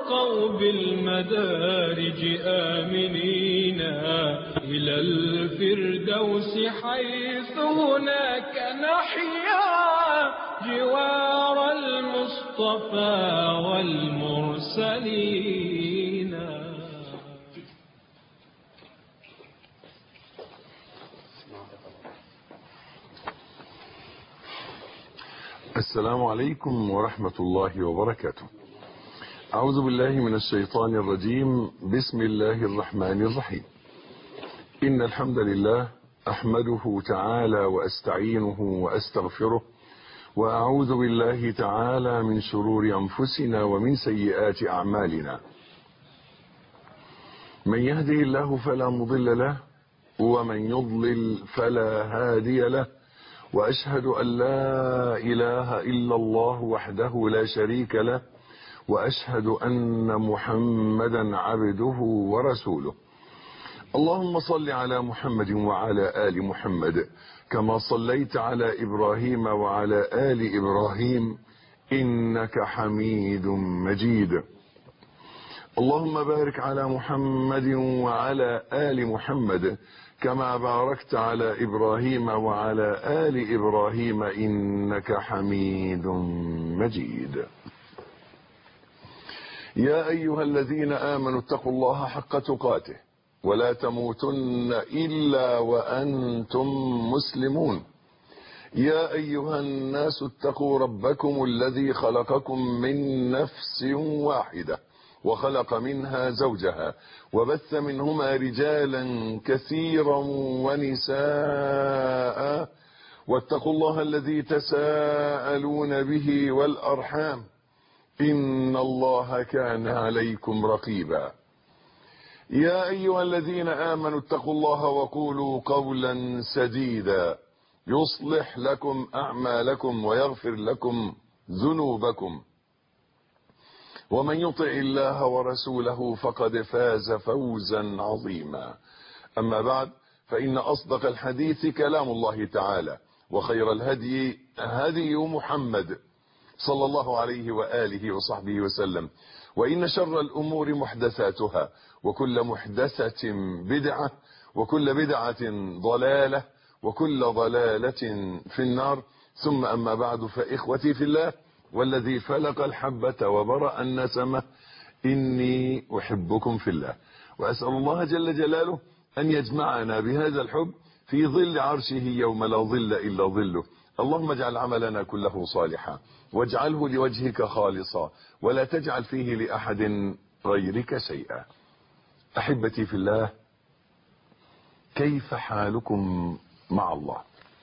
وارقوا بالمدارج آمنين إلى الفردوس حيث هناك نحيا جوار المصطفى والمرسلين. السلام عليكم ورحمة الله وبركاته. أعوذ بالله من الشيطان الرجيم. بسم الله الرحمن الرحيم. إن الحمد لله أحمده تعالى وأستعينه وأستغفره، وأعوذ بالله تعالى من شرور أنفسنا ومن سيئات أعمالنا. من يهده الله فلا مضل له، ومن يضلل فلا هادي له، وأشهد أن لا إله إلا الله وحده لا شريك له، وأشهد أن محمدا عبده ورسوله. اللهم صل على محمد وعلى آل محمد كما صليت على إبراهيم وعلى آل إبراهيم إنك حميد مجيد. اللهم بارك على محمد وعلى آل محمد كما باركت على إبراهيم وعلى آل إبراهيم إنك حميد مجيد. يا أيها الذين آمنوا اتقوا الله حق تقاته ولا تموتن إلا وأنتم مسلمون. يا أيها الناس اتقوا ربكم الذي خلقكم من نفس واحدة وخلق منها زوجها وبث منهما رجالا كثيرا ونساء، واتقوا الله الذي تساءلون به والأرحام إن الله كان عليكم رقيبا. يا أيها الذين آمنوا اتقوا الله وقولوا قولا سديدا يصلح لكم أعمالكم ويغفر لكم ذنوبكم، ومن يطع الله ورسوله فقد فاز فوزا عظيما. أما بعد، فإن أصدق الحديث كلام الله تعالى، وخير الهدي هدي محمد صلى الله عليه وآله وصحبه وسلم، وإن شر الأمور محدثاتها، وكل محدثة بدعة، وكل بدعة ضلالة، وكل ضلالة في النار. ثم أما بعد، فإخوتي في الله والذي فلق الحبة وبرأ النسمة، إني أحبكم في الله، وأسأل الله جل جلاله أن يجمعنا بهذا الحب في ظل عرشه يوم لا ظل إلا ظله. اللهم اجعل عملنا كله صالحا، واجعله لوجهك خالصا، ولا تجعل فيه لأحد غيرك شيئا. أحبتي في الله، كيف حالكم مع الله؟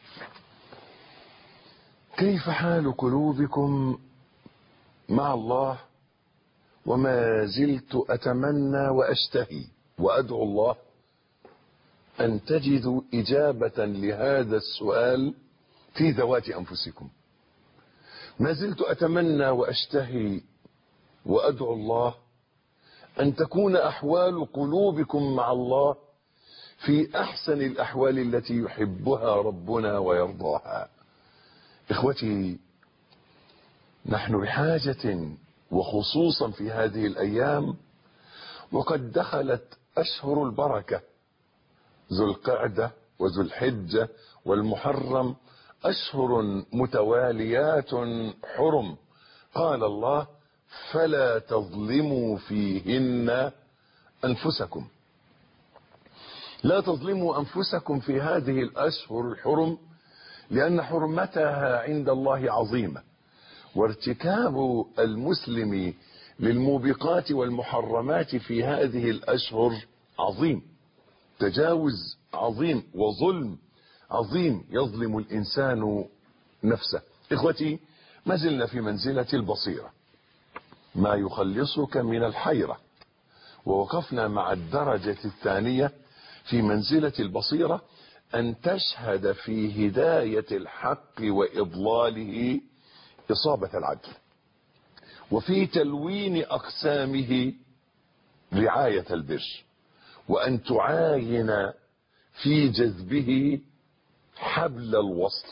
كيف حال قلوبكم مع الله؟ وما زلت أتمنى وأشتهي وأدعو الله أن تجدوا إجابة لهذا السؤال في ذوات أنفسكم. ما زلت أتمنى وأشتهي وأدعو الله أن تكون أحوال قلوبكم مع الله في أحسن الأحوال التي يحبها ربنا ويرضاها. إخوتي، نحن بحاجة، وخصوصا في هذه الأيام وقد دخلت أشهر البركة، ذو القعدة وذو الحجة والمحرم، أشهر متواليات حرم. قال الله: فلا تظلموا فيهن أنفسكم. لا تظلموا أنفسكم في هذه الأشهر الحرم، لأن حرمتها عند الله عظيمة، وارتكاب المسلم للموبقات والمحرمات في هذه الأشهر عظيم، تجاوز عظيم وظلم عظيم، يظلم الإنسان نفسه. إخوتي، ما زلنا في منزلة البصيرة، ما يخلصك من الحيرة، ووقفنا مع الدرجة الثانية في منزلة البصيرة، أن تشهد في هداية الحق وإضلاله إصابة العدل، وفي تلوين أقسامه رعاية البر، وأن تعاين في جذبه حبل الوصل.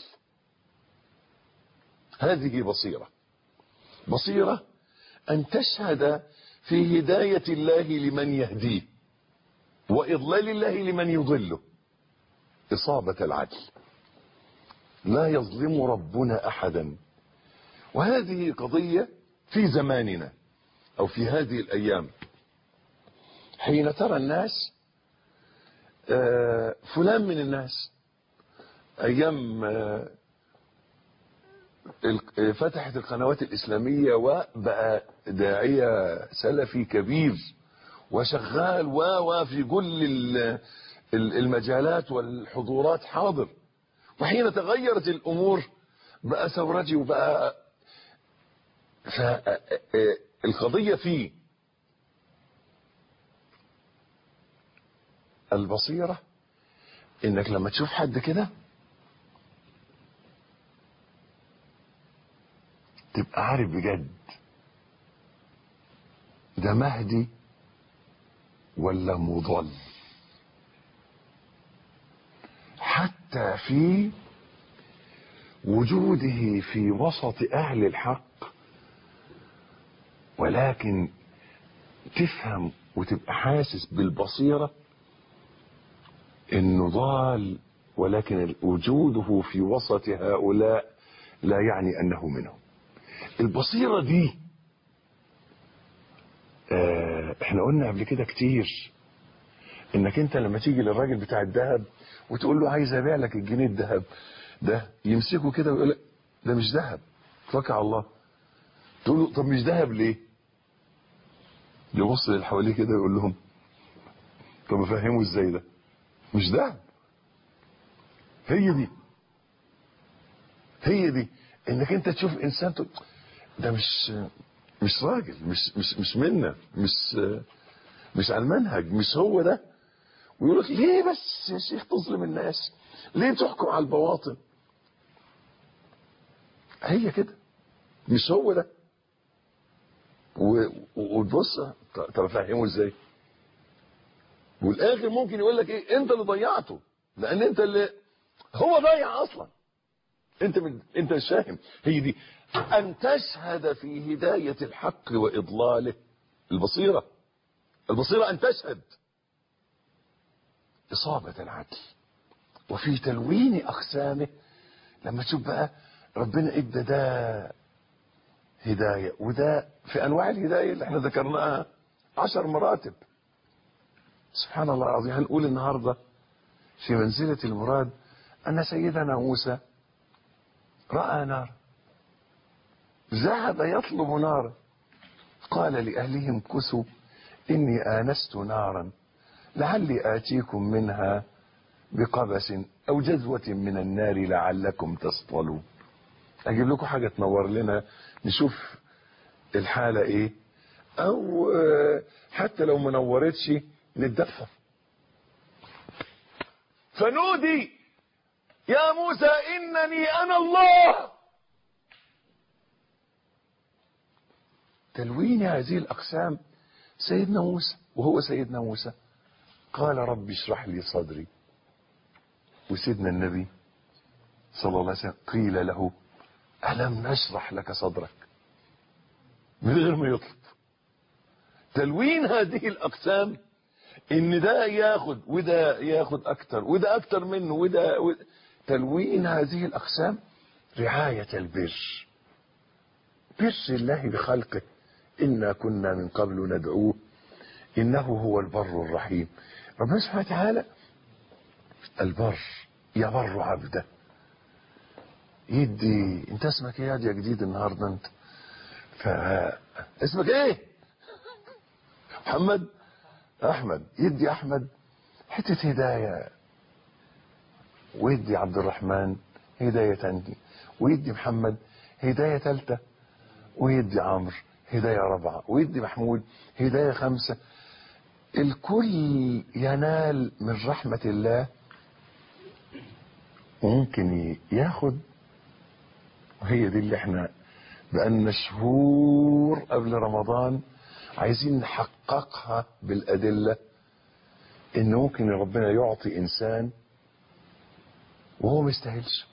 هذه بصيرة أن تشهد في هداية الله لمن يهديه وإضلال الله لمن يضله إصابة العدل. لا يظلم ربنا أحدا. وهذه قضية في زماننا أو في هذه الأيام، حين ترى الناس فلان من الناس أيام فتحت القنوات الإسلامية وبقى داعية سلفي كبير وشغال في كل المجالات والحضورات حاضر، وحين تغيرت الأمور بقى ثورجي وبقى القضية فيه البصيرة، انك لما تشوف حد كده تبقى عارف بجد ده مهدي ولا مضل، حتى في وجوده في وسط اهل الحق، ولكن تفهم وتبقى حاسس بالبصيرة انه ضال، ولكن وجوده في وسط هؤلاء لا يعني انه منهم. البصيرة دي احنا قلنا قبل كده كتير انك انت لما تيجي للراجل بتاع الذهب وتقول له عايز ابيع لك الجنيه الذهب ده، يمسكه كده ويقول لك ده مش ذهب، توكل على الله. تقول له طب مش ذهب ليه؟ يبص اللي حواليه كده ويقول لهم طب افهمه ازاي ده مش ذهب. هي دي انك انت تشوف انسان ده مش راجل، مش منا، مش على المنهج، مش هو ده. ويقول لك ليه بس يا شيخ تظلم الناس؟ ليه تحكم على البواطن؟ هي كده، مش هو ده. وتبص طب افهمه ازاي؟ والاخر ممكن يقول لك ايه؟ انت اللي ضيعته، لان انت اللي هو ضيع اصلا. انت مش فاهم. هي دي ان تشهد في هداية الحق واضلاله. البصيرة ان تشهد اصابة العدل وفي تلوين اقسامه. لما تشوف بقى ربنا ادى ده هداية وده في انواع الهداية اللي احنا ذكرناها 10 مراتب. سبحان الله العظيم. هنقول النهاردة في منزلة المراد ان سيدنا موسى رأى نار، ذهب يطلب نارا، قال لأهلهم كثوا إني آنست نارا لعلي آتيكم منها بقبس أو جذوة من النار لعلكم تصطلون. أجيب لكم حاجة تنور لنا نشوف الحالة إيه، أو حتى لو ما نورتش نتدفى. فنودي يا موسى إنني أنا الله. تلوين هذه الأقسام سيدنا موسى، وهو سيدنا موسى قال رب اشرح لي صدري. وسيدنا النبي صلى الله عليه وسلم قيل له ألم نشرح لك صدرك، من غير ما يطلب. تلوين هذه الأقسام إن ده ياخد وده ياخد أكتر وده أكتر منه وده. تلوين هذه الأقسام رعاية البر، بر الله بخلقه، إنا كنا من قبل ندعوه إنه هو البر الرحيم. ربنا سبحانه وتعالى البر يبر عبده. يدي انت اسمك ايه يا جديد النهارده؟ انت اسمك ايه؟ محمد، احمد. يدي احمد حته هدايه، ويدي عبد الرحمن هدايه تانية، ويدي محمد هدايه ثالثه، ويدي عمرو هدايه رابعه، ويدي محمود هدايه خامسه. الكل ينال من رحمه الله، وممكن ياخد. وهي دي اللي احنا بقالنا شهور قبل رمضان عايزين نحققها بالأدلة، ان ممكن ربنا يعطي انسان وهو ما يستاهلش،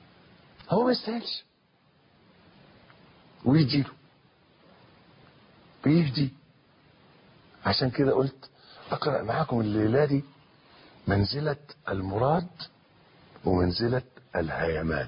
هو ما يستاهلش، ويجيله بيهدي. عشان كده قلت اقرأ معاكم الليلة دي منزلة المراد ومنزلة الهيمان،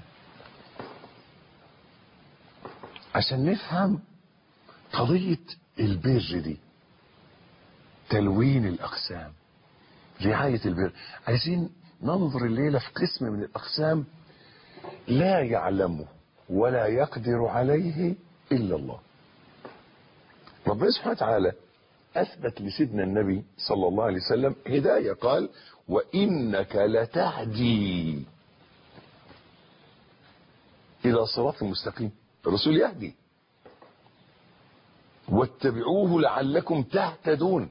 عشان نفهم قضية البر دي، تلوين الأقسام، رعاية البر. عايزين ننظر الليلة في قسم من الأقسام لا يعلمه ولا يقدر عليه إلا الله. ربنا سبحانه وتعالى أثبت لسيدنا النبي صلى الله عليه وسلم هداية، قال وإنك لتهدي إلى صراط مستقيم. الرسول يهدي، واتبعوه لعلكم تهتدون.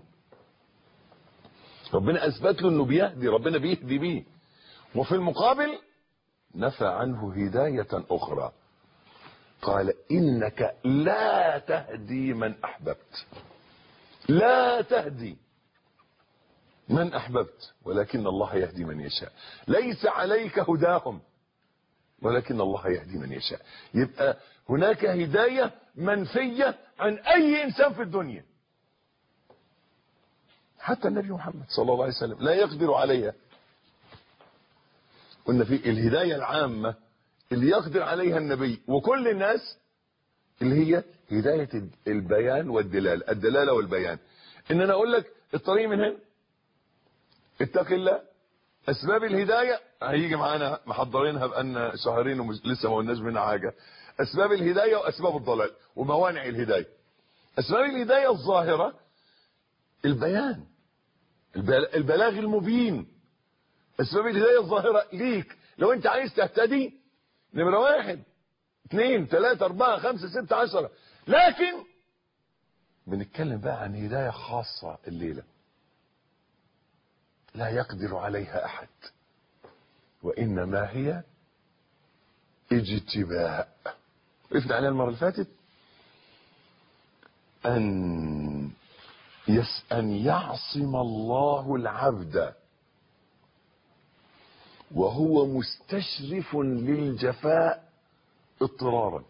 ربنا أثبت له أنه بيهدي، ربنا بيهدي بيه، وفي المقابل نفى عنه هداية أخرى، قال إنك لا تهدي من أحببت، لا تهدي من أحببت ولكن الله يهدي من يشاء، ليس عليك هداهم ولكن الله يهدي من يشاء. يبقى هناك هداية منفية عن أي إنسان في الدنيا، حتى النبي محمد صلى الله عليه وسلم لا يقدر عليها. قلنا في الهداية العامة اللي يقدر عليها النبي وكل الناس، اللي هي هداية البيان والدلالة، الدلالة والبيان. إن أنا أقول لك الطريق من هنا، اتق الله. أسباب الهداية هيجي معانا محضرينها بأن شهرين ولسه ما قلناش منها حاجة. أسباب الهداية وأسباب الضلال وموانع الهداية. أسباب الهداية الظاهرة البيان، البلاغ المبين. أسباب الهداية الظاهرة ليك لو أنت عايز تهتدي، نمرة 1 2 3 4 5 6 10. لكن بنتكلم بقى عن هداية خاصة الليلة لا يقدر عليها أحد، وإنما هي اجتباء. وقفنا عليها المرة اللي فاتت، أن يعصم الله العبد وهو مستشرف للجفاء اضطرارا.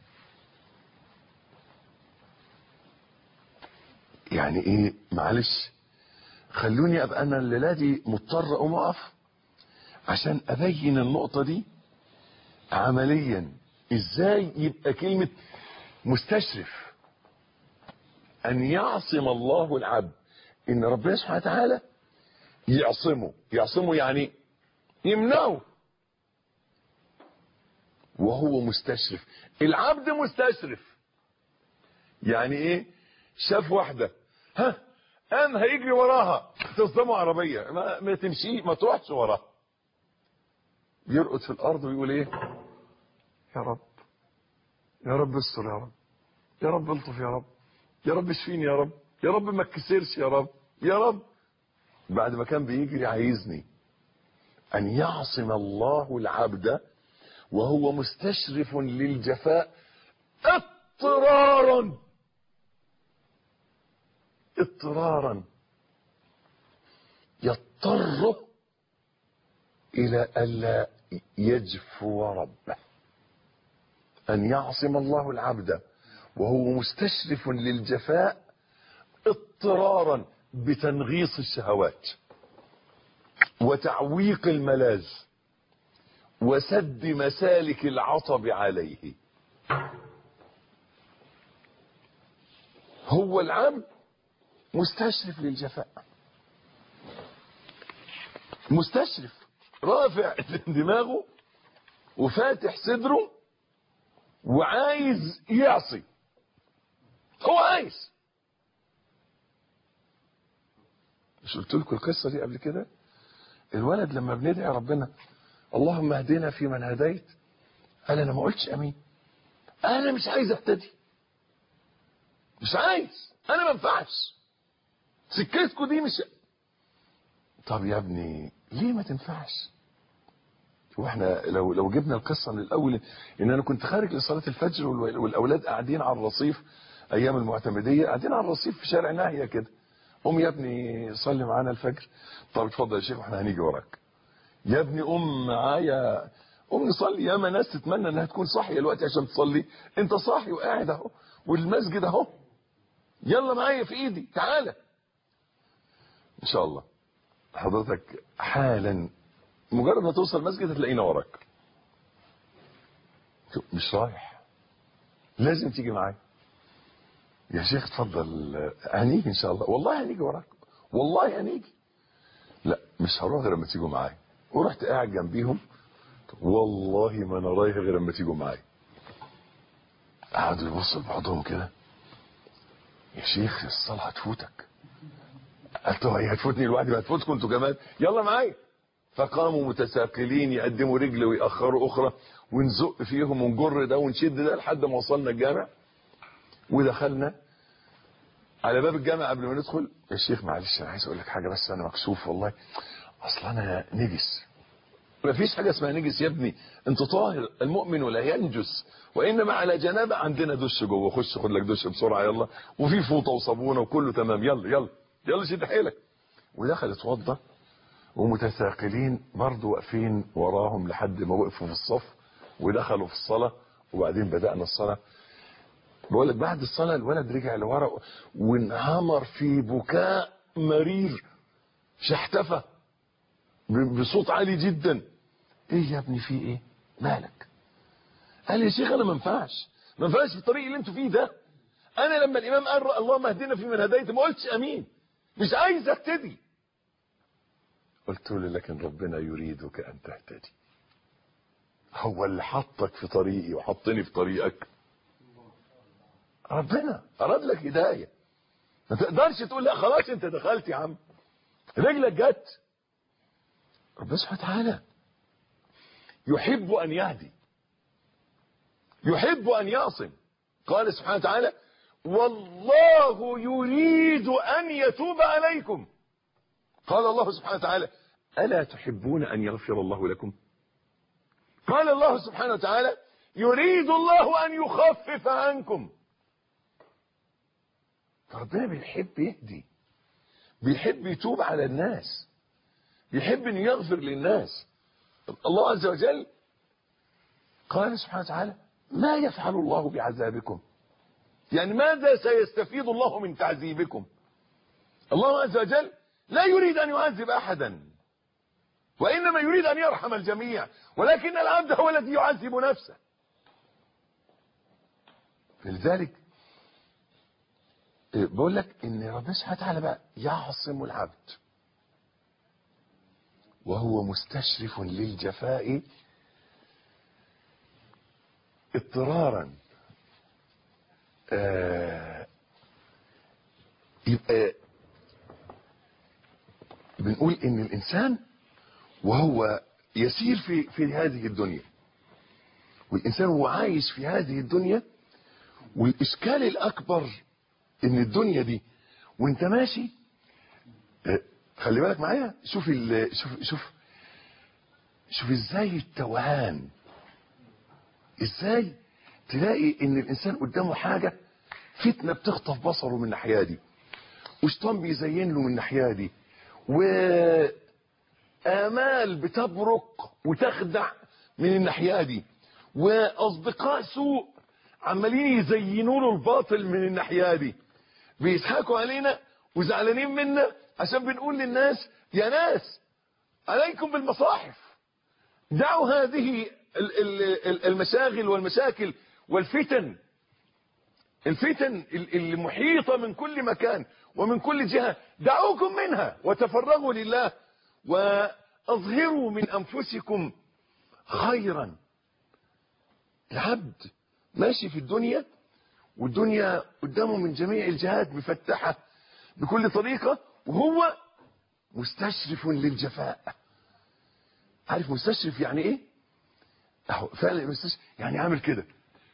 يعني ايه؟ معلش خلوني ابقى انا الليله دي مضطر اقوم اقف عشان ابين النقطه دي عمليا. ازاي يبقى كلمه مستشرف؟ ان يعصم الله العبد، ان ربنا سبحانه وتعالى يعصمه يعني يمنعه، وهو مستشرف. العبد مستشرف يعني ايه؟ شاف واحده قام هيجري وراها، تصدمه عربيه، ما تمشي، ما تروحش وراها، يرقد في الارض ويقول ايه؟ يا رب، يا رب استر، يا رب، يا رب الطف، يا رب، يا رب اشفيني، يا رب، يا رب ما اتكسرش، يا رب، يا رب. بعد ما كان بيجري عايزني. ان يعصم الله العبد وهو مستشرف للجفاء اضطرارا يضطر الى الا يجفو ربه. ان يعصم الله العبد وهو مستشرف للجفاء اضطرارا بتنغيص الشهوات وتعويق الملاذ وسد مسالك العطب عليه. هو العبد مستشرف للجفاء، مستشرف، رافع دماغه وفاتح صدره وعايز يعصي. هو عايز. مش قلت لكم القصه دي قبل كده؟ الولد لما بندعي ربنا اللهم اهدنا فيمن هديت، قال انا ما قلتش امين، انا مش عايز اهتدي، مش عايز، انا ما ينفعش، سكتكم دي مش. طب يا ابني ليه ما تنفعش؟ واحنا لو جبنا القصه من الاول، ان انا كنت خارج لصلاه الفجر والاولاد قاعدين على الرصيف ايام المعتمديه، قاعدين على الرصيف في شارع ناهيه كده. قوم يا ابني صلي معانا الفجر. طب اتفضل يا شيخ واحنا هنيجي وراك. يا ابني قوم معايا، قوم نصلي. ياما ناس تتمنى انها تكون صاحيه دلوقتي عشان تصلي، انت صاحي وقاعد اهو والمسجد اهو. يلا معايا في ايدي تعالى. ان شاء الله حضرتك حالا مجرد ما توصل المسجد هتلاقينا وراك. مش رايح، لازم تيجي معايا يا شيخ. اتفضل، هنيجي ان شاء الله، والله هنيجي وراك، والله هنيجي. لا مش هروح غير لما تيجوا معايا. ورحت قاعد جنبيهم، والله ما انا رايح غير لما تيجوا معايا. قعدوا يبصوا لبعضهم كده، يا شيخ الصلاة هتفوتك. قلت له هي هتفوتني لوحدي؟ ما هتفوتكم انتوا كمان، يلا معايا. فقاموا متساقلين يقدموا رجل ويأخروا اخرى، ونزق فيهم ونجر ده ونشد ده لحد ما وصلنا الجامع. ودخلنا على باب الجامع. قبل ما ندخل، يا شيخ معلش انا عايز اقول لك حاجه، بس انا مكسوف والله، اصل انا نجس. ما فيش حاجه اسمها نجس يا ابني، انت طاهر، المؤمن لا ينجس، وانما على جنابه. عندنا دش جوه، خش خد لك دش بسرعه يلا، وفي فوطه وصابونه وكله تمام، يلا يلا يلا شد حيلك. ودخل اتوضى، ومتثاقلين برضه واقفين وراهم لحد ما وقفوا في الصف ودخلوا في الصلاه. وبعدين بدأنا الصلاه. بقول لك بعد الصلاه الولد رجع لورا وانهمر في بكاء مرير، شحتفه بصوت عالي جدا. ايه يا ابني في ايه مالك؟ قال يا شيخ انا ما ينفعش في الطريق اللي انتوا فيه ده. انا لما الامام قال اللهم اهدنا فيمن هديت ما قلتش امين، مش عايز اهتدي. قلت له لكن ربنا يريدك ان تهتدي، هو اللي حطك في طريقي وحطني في طريقك. ربنا اراد لك هدايه، ما تقدرش تقول لا خلاص انت دخلت يا عم، رجلك جت. ربنا سبحانه وتعالى يحب ان يهدي، يحب ان يعصم. قال سبحانه وتعالى والله يريد ان يتوب عليكم. قال الله سبحانه وتعالى الا تحبون ان يغفر الله لكم. قال الله سبحانه وتعالى يريد الله ان يخفف عنكم. ربنا بيحب يهدي، بيحب يتوب على الناس، بيحب ان يغفر للناس. الله عز وجل قال سبحانه وتعالى ما يفعل الله بعذابكم، يعني ماذا سيستفيد الله من تعذيبكم. الله عز وجل لا يريد ان يعذب احدا، وانما يريد ان يرحم الجميع، ولكن العبد هو الذي يعذب نفسه. لذلك بقول لك ان ربنا سبحانه وتعالى بقى يعصم العبد وهو مستشرف للجفاء اضطرارا. يبقى بنقول ان الانسان وهو يسير في هذه الدنيا، والانسان هو عايش في هذه الدنيا، والاشكال الاكبر ان الدنيا دي وانت ماشي، خلي بالك معايا، شوف ازاي التوهان، ازاي تلاقي ان الانسان قدامه حاجه فتنه بتخطف بصره من الناحيه دي، وشيطان بيزين له من الناحيه دي، وآمال بتبرق وتخدع من الناحيه دي، واصدقاء سوء عمالين يزينوا له الباطل من الناحيه دي، بيضحكوا علينا وزعلانين منا عشان بنقول للناس يا ناس عليكم بالمصاحف، دعوا هذه المشاغل والمشاكل والفتن، الفتن المحيطة من كل مكان ومن كل جهة، دعوكم منها وتفرغوا لله وأظهروا من أنفسكم خيرا. العبد ماشي في الدنيا، والدنيا قدامه من جميع الجهات مفتحة بكل طريقة، وهو مستشرف للجفاء. عارف مستشرف يعني ايه؟ اهو فعلا مستشرف يعني عامل كده،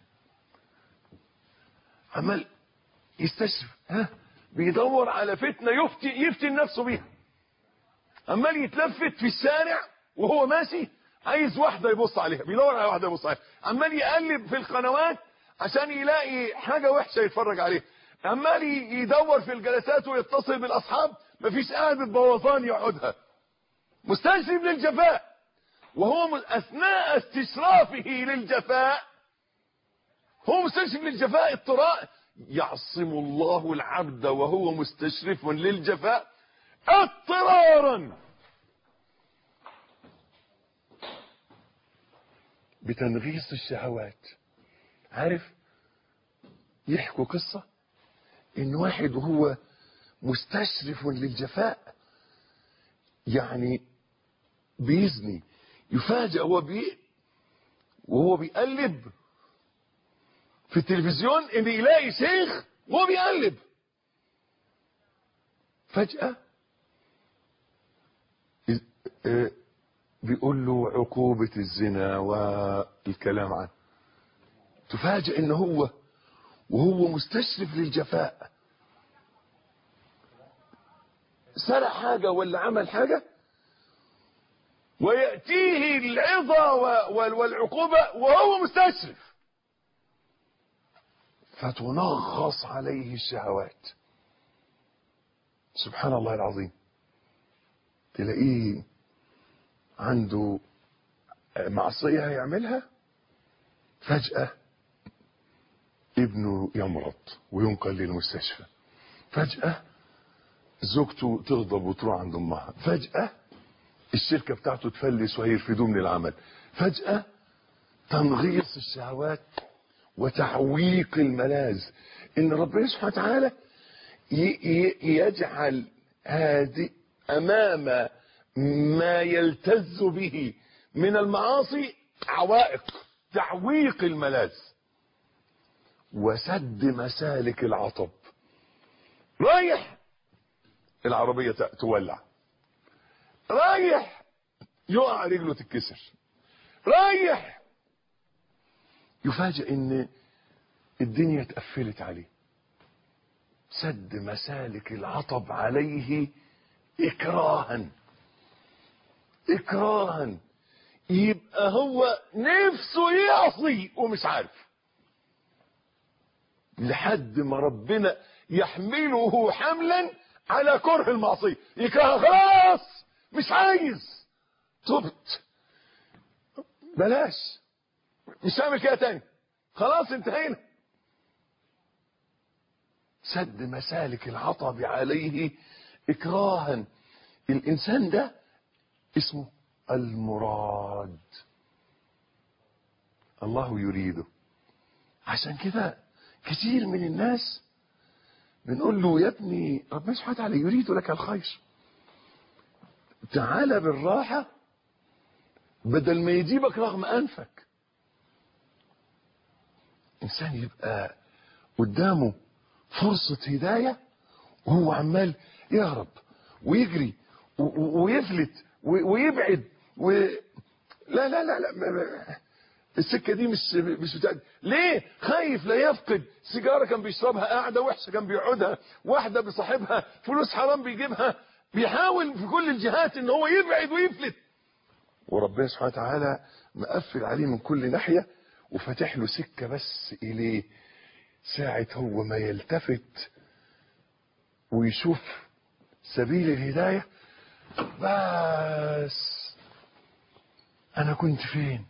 عمال يستشرف، بيدور على فتنة يفتن نفسه بيها، عمال يتلفت في الشارع وهو ماشي عايز واحدة يبص عليها، بيدور على واحدة يبص عليها، عمال يقلب في القنوات عشان يلاقي حاجة وحشة يتفرج عليها، عمال يدور في الجلسات ويتصل بالاصحاب، مفيش قاعدة بوظان يقعدها. مستشرف للجفاء، وهو اثناء استشرافه للجفاء هو مستشرف للجفاء اضطرار، يعصم الله العبد وهو مستشرف للجفاء اضطرارا بتنغيص الشهوات. عارف يحكوا قصة ان واحد وهو مستشرف للجفاء يعني بيزني، يفاجأ وهو بيقلب في التلفزيون ان يلاقي شيخ وهو بيقلب، فجأة بيقول له عقوبة الزنا والكلام عنه. تفاجأ ان هو وهو مستشرف للجفاء سرق حاجة ولا عمل حاجة، ويأتيه العظة والعقوبة وهو مستشرف، فتنغص عليه الشهوات. سبحان الله العظيم. تلاقيه عنده معصية هيعملها، فجأة ابنه يمرض وينقل للمستشفى، فجأة زوجته تغضب وتروح عند امها، فجأة الشركة بتاعته تفلس وهيرفدوه من العمل، فجأة تنغيص الشهوات وتعويق الملاذ. ان ربنا سبحانه وتعالى يجعل هذه امام ما يلتز به من المعاصي عوائق، تعويق الملاذ وسد مسالك العطب. رايح العربية تولع، رايح يقع رجله تتكسر، رايح يفاجئ ان الدنيا اتقفلت عليه. سد مسالك العطب عليه اكراها، اكراها. يبقى هو نفسه يعصي ومش عارف، لحد ما ربنا يحمله حملا على كره المعصية، يكره خلاص مش عايز، تبت، بلاش، مش هعمل كده تاني، خلاص انتهينا. سد مسالك العطب عليه اكراها. الانسان ده اسمه المراد، الله يريده. عشان كده كثير من الناس بنقول له يا ابني ربنا سبحانه وتعالى يريد لك الخير، تعال بالراحة بدل ما يجيبك رغم أنفك. إنسان يبقى قدامه فرصة هداية وهو عمال يهرب ويجري ويفلت ويبعد لا لا لا لا، السكة دي مش بتاعت. ليه؟ خايف لا يفقد سيجارة كان بيشربها، قاعدة وحشة كان بيقعدها، واحدة بصاحبها، فلوس حرام بيجيبها، بيحاول في كل الجهات ان هو يبعد ويفلت، وربنا سبحانه وتعالى مقفل عليه من كل ناحية وفتح له سكة بس إليه. ساعة هو ما يلتفت ويشوف سبيل الهداية، بس أنا كنت فين؟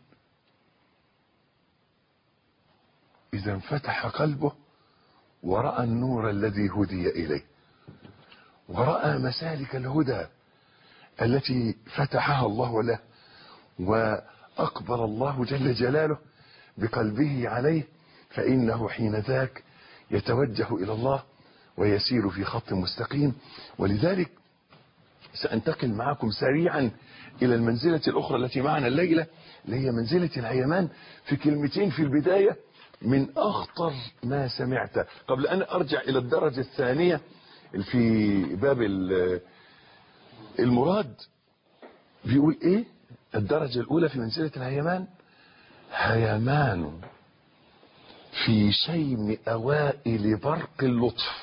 إذا انفتح قلبه ورأى النور الذي هدي إليه، ورأى مسالك الهدى التي فتحها الله له، وأقبل الله جل جلاله بقلبه عليه، فإنه حين ذاك يتوجه إلى الله ويسير في خط مستقيم. ولذلك سأنتقل معكم سريعا إلى المنزلة الأخرى التي معنا الليلة، اللي هي منزلة الهيمان، في كلمتين في البداية من أخطر ما سمعت. قبل أن أرجع إلى الدرجة الثانية في باب المراد، بيقول إيه الدرجة الأولى في منزلة الهيمان؟ هيمان في شيم أوائل برق اللطف.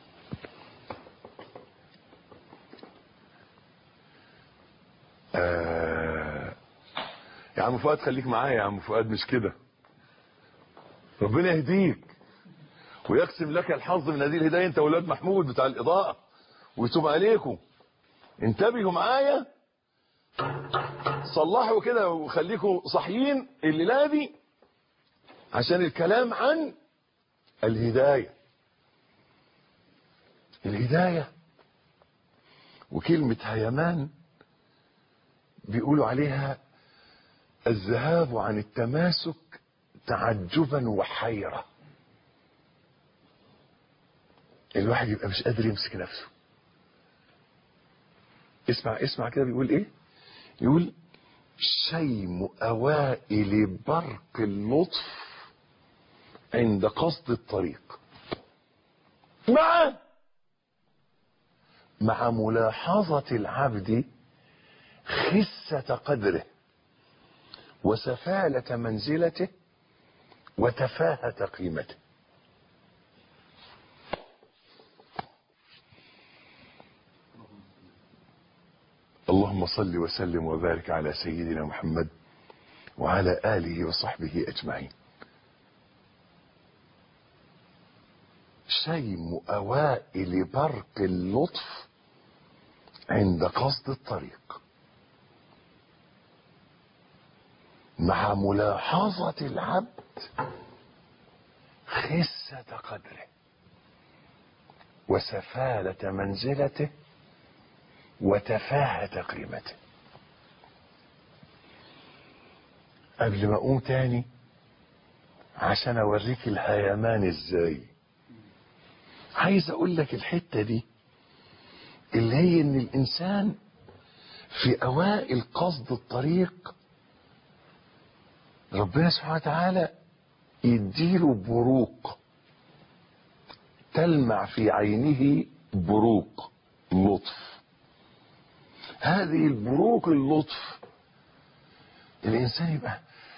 يا عم فؤاد خليك معايا، يا عم فؤاد مش كده، ربنا يهديك ويقسم لك الحظ من هذه الهداية، انت ولاد محمود بتاع الإضاءة، ويتوب عليكم. انتبهوا معايا، صلحوا كده وخليكم صحيين الليلة دي، عشان الكلام عن الهداية. الهداية وكلمة هيمان بيقولوا عليها الذهاب عن التماسك تعجبا وحيرة. الواحد يبقى مش قادر يمسك نفسه. اسمع كده بيقول ايه؟ يقول شيم اوائل برق اللطف عند قصد الطريق مع ملاحظة العبد خسة قدره وسفالة منزلته وتفاهة قيمته. اللهم صل وسلم وبارك على سيدنا محمد وعلى آله وصحبه أجمعين. شيم أوائل برق اللطف عند قصد الطريق مع ملاحظة العبد خسة قدره وسفالة منزلته وتفاهة قيمته. قبل ما اقوم تاني عشان اوريك الهيمان ازاي، عايز اقول لك الحتة دي اللي هي ان الانسان في اوائل قصد الطريق ربنا سبحانه وتعالى يديله بروق تلمع في عينه بروق لطف. هذه البروق اللطف الانسان يبقى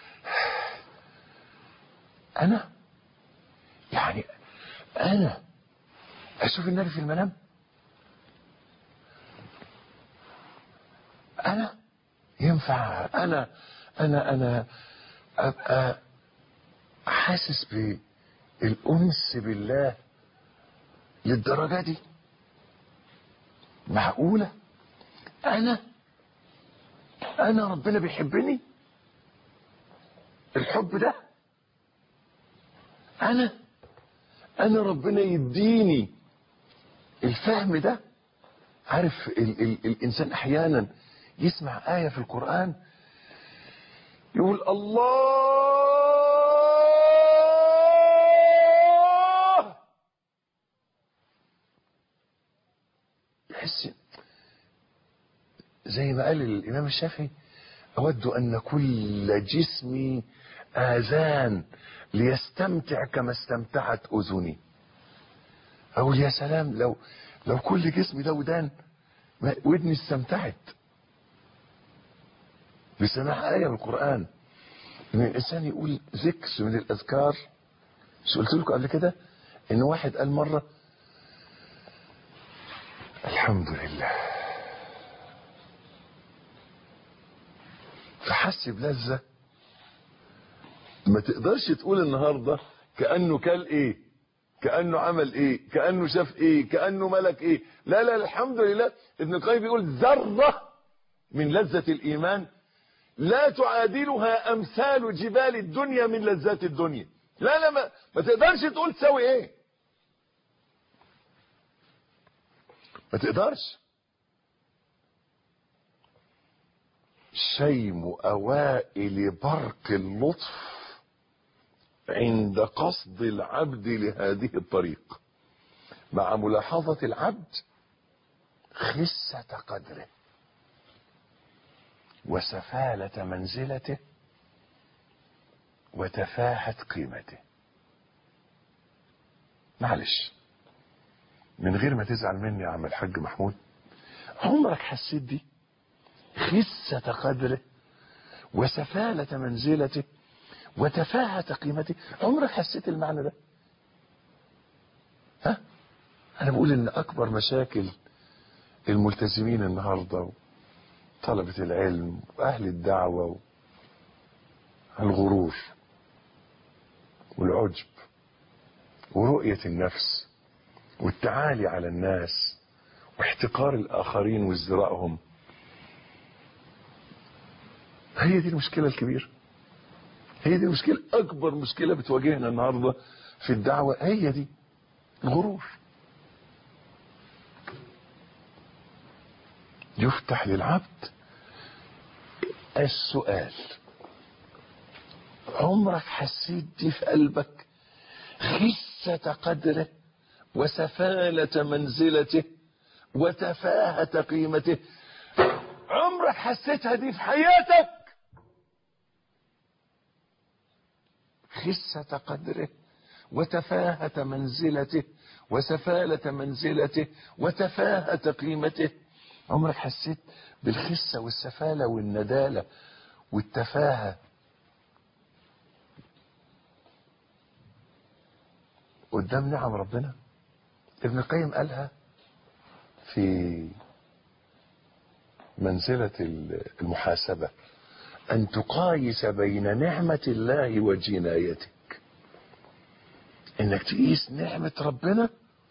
انا اشوف النبي في المنام، انا ينفع انا ابقى حاسس بالانس بالله للدرجه دي؟ معقوله انا ربنا بيحبني الحب ده؟ انا ربنا يديني الفهم ده؟ عارف الانسان احيانا يسمع آية في القرآن يقول الله، يحس زي ما قال الإمام الشافعي أود أن كل جسمي آذان ليستمتع كما استمتعت أذني. أقول يا سلام لو كل جسمي ده ودان ودني استمتعت بسماع آية من القرآن. إن الإنسان يقول ذكر من الأذكار. مش قلت لكم قبل كده إن واحد قال مرة الحمد لله، فحس بلذة ما تقدرش تقول النهاردة كأنه كل ايه، كأنه عمل ايه، كأنه شاف ايه، كأنه ملك ايه. لا الحمد لله. ابن القيم بيقول ذرة من لذة الإيمان لا تعادلها أمثال جبال الدنيا من لذات الدنيا. لا ما تقدرش تقول تسوي ايه، ما تقدرش. شيم أوائل برق اللطف عند قصد العبد لهذه الطريق مع ملاحظة العبد خسة قدره وسفالة منزلته وتفاهة قيمته. معلش من غير ما تزعل مني يا عم الحاج محمود، عمرك حسيت دي؟ خسة قدره وسفالة منزلته وتفاهة قيمته. عمرك حسيت المعنى ده؟ ها؟ انا بقول ان اكبر مشاكل الملتزمين النهاردة طلبة العلم واهل الدعوة الغرور والعجب ورؤية النفس والتعالي على الناس واحتقار الاخرين وازدراءهم. هي دي المشكلة الكبيرة، هي دي المشكلة، اكبر مشكلة بتواجهنا النهاردة في الدعوة هي دي، الغرور. يفتح للعبد. السؤال: عمرك حسيت دي في قلبك؟ خسة قدره وسفالة منزلته وتفاهة قيمته. عمرك حسيتها دي في حياتك؟ خسة قدره وتفاهة منزلته وسفالة منزلته وتفاهة قيمته. عمرك حسيت بالخسة والسفالة والندالة والتفاهة قدام نعم ربنا؟ ابن القيم قالها في منزلة المحاسبة: أن تقايس بين نعمة الله وجنايتك. إنك تقيس نعمة ربنا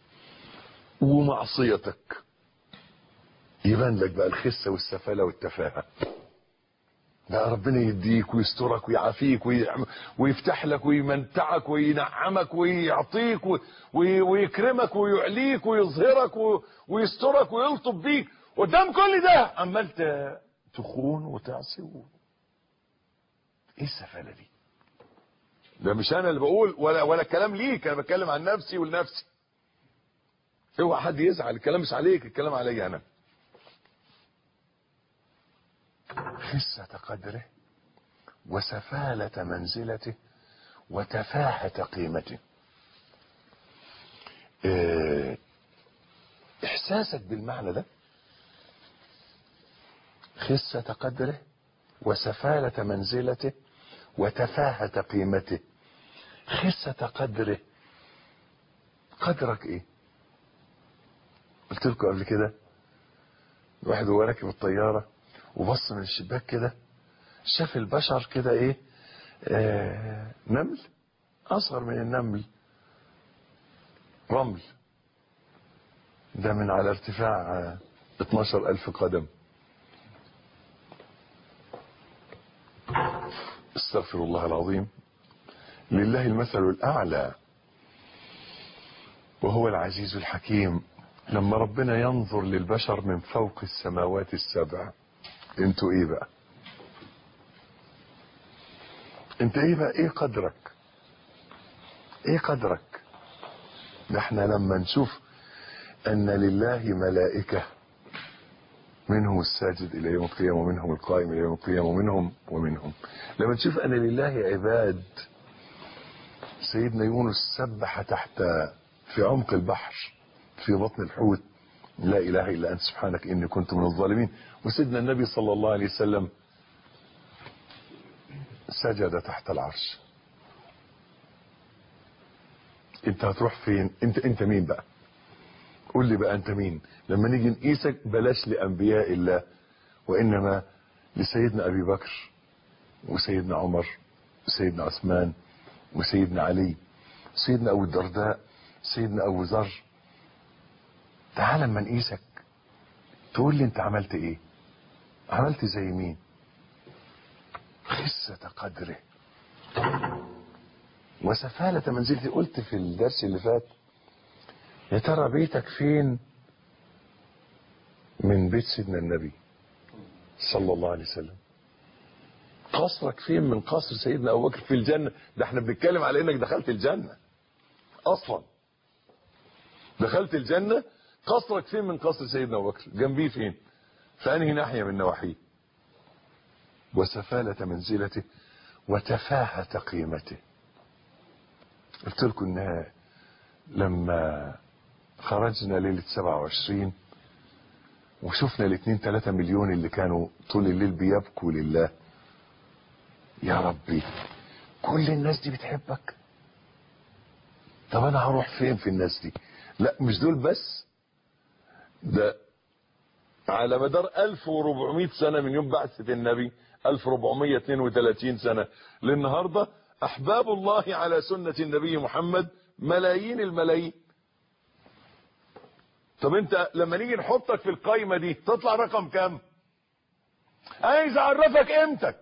ومعصيتك، يبان لك بقى الخسة والسفالة والتفاهة. بقى ربنا يديك ويسترك ويعافيك ويفتح لك ويمنتعك وينعمك ويعطيك ويكرمك ويعليك ويظهرك ويسترك ويلطف بيك. قدام كل ده عمال تخون وتعصي. ايه السفالة دي؟ ده مش انا اللي بقول ولا الكلام ليك، انا بتكلم عن نفسي ولنفسي. اوعى حد يزعل، الكلام مش عليك، الكلام عليا انا. خسة قدره وسفالة منزلته وتفاهة قيمته. احساسك بالمعنى ده، خسة قدره وسفالة منزلته وتفاهة قيمته. خسة قدره، قدرك ايه؟ قلت لكم قبل كده، الواحد وهو راكب الطيارة وبص من الشباك كده، شاف البشر كده ايه؟ نمل اصغر من النمل، رمل، ده من على ارتفاع 12,000 قدم. استغفر الله العظيم. لله المثل الأعلى وهو العزيز الحكيم. لما ربنا ينظر للبشر من فوق السماوات السبع، انتوا ايه بقى؟ انت ايه بقى؟ ايه قدرك؟ ايه قدرك؟ احنا لما نشوف ان لله ملائكة، منهم الساجد الى يوم القيامة ومنهم القائم الى يوم القيامة ومنهم لما نشوف ان لله عباد. سيدنا يونس سبح تحت في عمق البحر في بطن الحوت: لا اله الا انت سبحانك اني كنت من الظالمين. وسيدنا النبي صلى الله عليه وسلم سجد تحت العرش. انت هتروح فين؟ انت مين بقى؟ قول لي بقى انت مين لما نيجي نقيسك؟ بلاش لانبياء الله، وانما لسيدنا ابي بكر وسيدنا عمر وسيدنا عثمان وسيدنا علي، سيدنا ابو الدرداء، سيدنا ابو ذر. تعال لما نقيسك تقول لي انت عملت ايه؟ عملت زي مين؟ خسة قدره وسفالة منزلتي. قلت في الدرس اللي فات: يا ترى بيتك فين من بيت سيدنا النبي صلى الله عليه وسلم؟ قصرك فين من قصر سيدنا ابو بكر في الجنة؟ ده احنا بنتكلم على انك دخلت الجنة اصلا، دخلت الجنة. قصرك فين من قصر سيدنا ابو بكر؟ جنبيه فين؟ في انهي ناحية من نواحيه؟ وسفالة منزلته وتفاهة قيمته. قلت لكم انها لما خرجنا ليلة 27 وشفنا الاثنين 3 مليون اللي كانوا طول الليل بيبكوا لله: يا ربي كل الناس دي بتحبك، طب انا هروح فين في الناس دي؟ لا مش دول بس، ده على مدار 1400 سنة من يوم بعثة النبي، 1432 سنة للنهاردة، احباب الله على سنة النبي محمد ملايين الملايين. طب انت لما نيجي نحطك في القايمة دي تطلع رقم كام؟ عايز اعرفك قيمتك.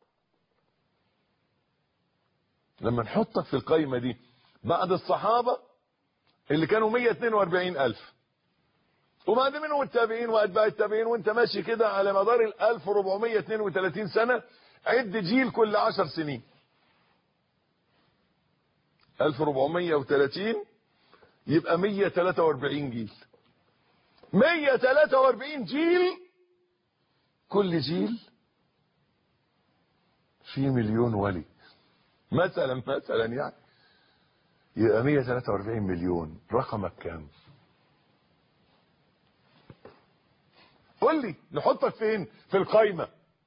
لما نحطك في القايمة دي بعد الصحابة اللي كانوا 142,000، وبعد منهم التابعين واتباع التابعين، وانت ماشي كده على مدار ال 1432 سنة. عد جيل كل 10 سنين. 1430 يبقى 143 جيل. 143 جيل، كل جيل فيه مليون ولي مثلا يعني، يبقى 143 مليون. رقمك كام؟ قول لي نحطك فين في القايمة؟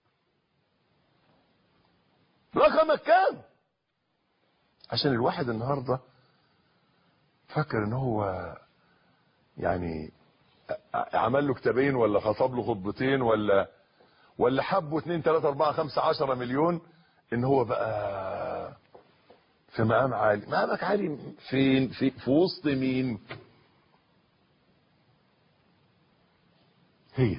رقمك كام؟ عشان الواحد النهاردة فكر ان هو يعني عمل له كتابين ولا خطب له خطبتين ولا حبه 2 3 4 5 10 مليون، ان هو بقى في مقام عالي. مقامك عالي فين؟ في وسط مين؟ هي دي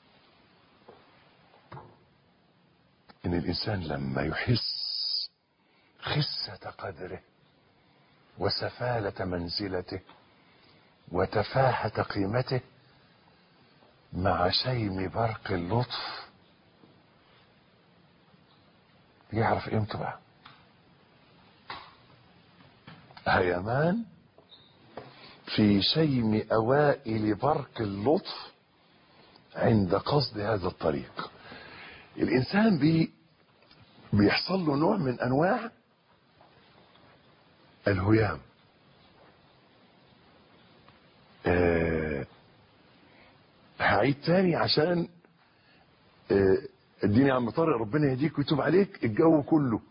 ان الانسان لما يحس خسة قدره وسفالة منزلته وتفاهة قيمته مع شيم برق اللطف، يعرف قيمته بقى. هيمان في شيم اوائل برق اللطف عند قصد هذا الطريق. الانسان بيحصل له نوع من انواع الهيام. هعيد تاني عشان اديني يا عم طارق، ربنا يهديك ويتوب عليك. الجو كله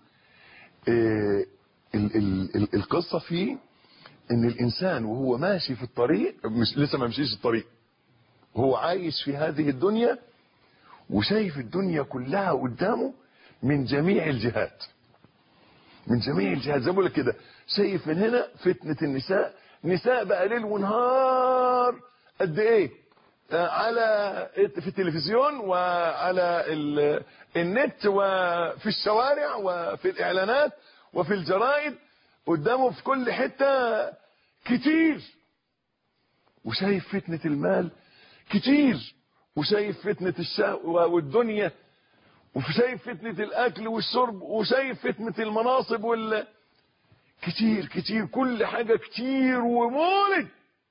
القصة فيه ان الانسان وهو ماشي في الطريق، مش لسه ما مشيش الطريق، هو عايش في هذه الدنيا وشايف الدنيا كلها قدامه من جميع الجهات. من جميع الجهات، زي ما بقول لك كده، شايف من هنا فتنة النساء. نساء بقى ليل ونهار قد ايه على في التلفزيون وعلى النت وفي الشوارع وفي الاعلانات وفي الجرائد، قدامه في كل حتة كتير. وشايف فتنة المال كتير، وشايف فتنة الشهوة والدنيا، وشايف فتنة الاكل والشرب، وشايف فتنة المناصب كتير كتير، كل حاجة كتير ومولد.